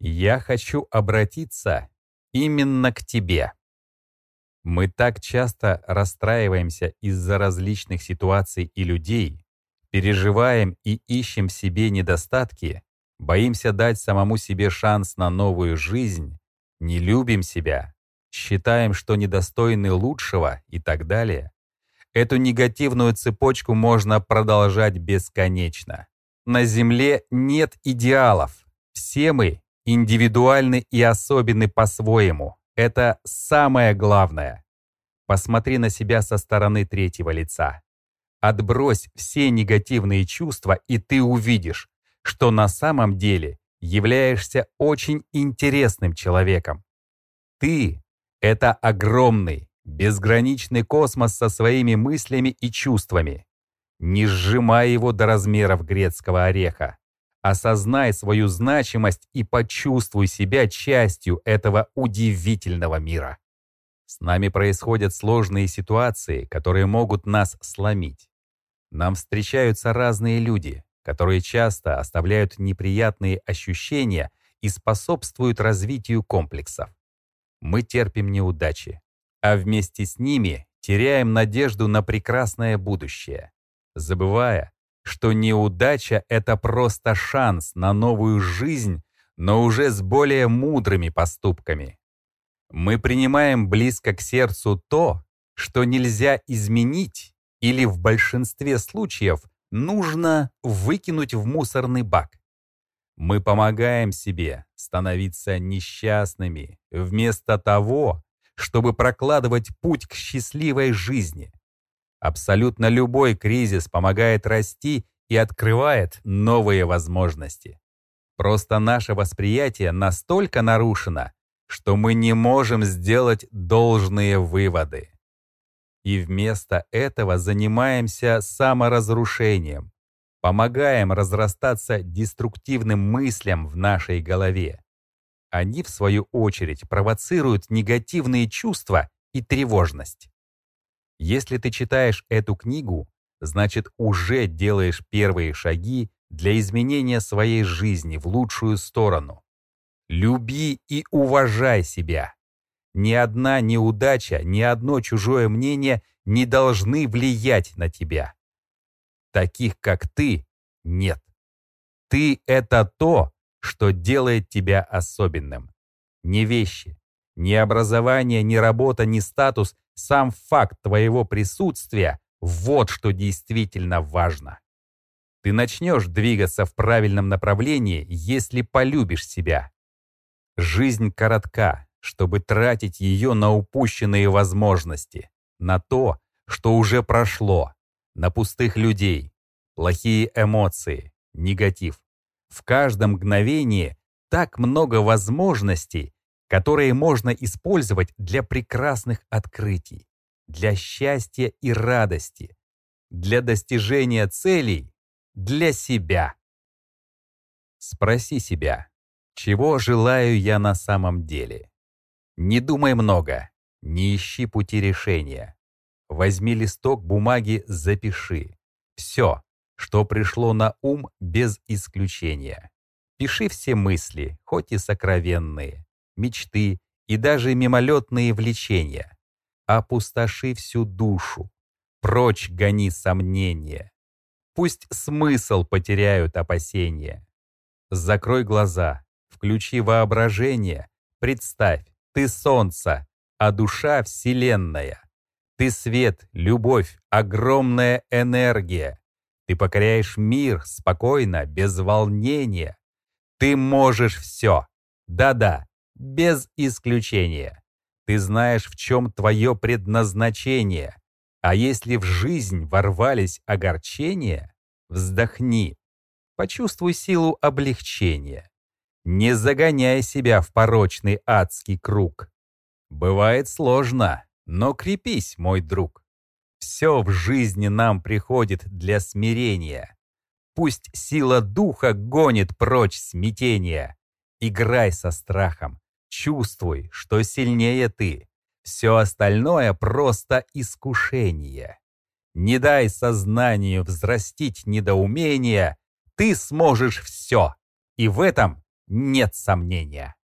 Я хочу обратиться именно к тебе. Мы так часто расстраиваемся из-за различных ситуаций и людей, переживаем и ищем в себе недостатки, боимся дать самому себе шанс на новую жизнь, не любим себя, считаем, что недостойны лучшего и так далее. Эту негативную цепочку можно продолжать бесконечно. На Земле нет идеалов. Все мы индивидуальны и особенны по-своему. Это самое главное. Посмотри на себя со стороны третьего лица. Отбрось все негативные чувства, и ты увидишь, что на самом деле являешься очень интересным человеком. Ты — это огромный, безграничный космос со своими мыслями и чувствами. Не сжимай его до размеров грецкого ореха. Осознай свою значимость и почувствуй себя частью этого удивительного мира. С нами происходят сложные ситуации, которые могут нас сломить. Нам встречаются разные люди, которые часто оставляют неприятные ощущения и способствуют развитию комплексов. Мы терпим неудачи, а вместе с ними теряем надежду на прекрасное будущее, забывая, что неудача — это просто шанс на новую жизнь, но уже с более мудрыми поступками. Мы принимаем близко к сердцу то, что нельзя изменить или в большинстве случаев нужно выкинуть в мусорный бак. Мы помогаем себе становиться несчастными вместо того, чтобы прокладывать путь к счастливой жизни. Абсолютно любой кризис помогает расти и открывает новые возможности. Просто наше восприятие настолько нарушено, что мы не можем сделать должные выводы. И вместо этого занимаемся саморазрушением, помогаем разрастаться деструктивным мыслям в нашей голове. Они, в свою очередь, провоцируют негативные чувства и тревожность. Если ты читаешь эту книгу, значит, уже делаешь первые шаги для изменения своей жизни в лучшую сторону. Люби и уважай себя. Ни одна неудача, ни одно чужое мнение не должны влиять на тебя. Таких, как ты, нет. Ты — это то, что делает тебя особенным. Ни вещи, ни образование, ни работа, ни статус, сам факт твоего присутствия — вот что действительно важно. Ты начнешь двигаться в правильном направлении, если полюбишь себя. Жизнь коротка, чтобы тратить ее на упущенные возможности, на то, что уже прошло, на пустых людей, плохие эмоции, негатив. В каждом мгновении так много возможностей, которые можно использовать для прекрасных открытий, для счастья и радости, для достижения целей, для себя. Спроси себя, чего желаю я на самом деле? Не думай много, не ищи пути решения. Возьми листок бумаги, запиши. Все, что пришло на ум без исключения. Пиши все мысли, хоть и сокровенные, мечты и даже мимолетные влечения. Опустоши всю душу, прочь гони сомнения. Пусть смысл потеряют опасения. Закрой глаза, включи воображение, представь, ты солнце, а душа — вселенная. Ты свет, любовь, огромная энергия. Ты покоряешь мир спокойно, без волнения. Ты можешь все. Да-да, без исключения. Ты знаешь, в чем твое предназначение. А если в жизнь ворвались огорчения, вздохни, почувствуй силу облегчения. Не загоняй себя в порочный адский круг. Бывает сложно, но крепись, мой друг. Все в жизни нам приходит для смирения. Пусть сила духа гонит прочь смятение. Играй со страхом, чувствуй, что сильнее ты. Все остальное просто искушение. Не дай сознанию взрастить недоумение. Ты сможешь все, и в этом нет сомнения.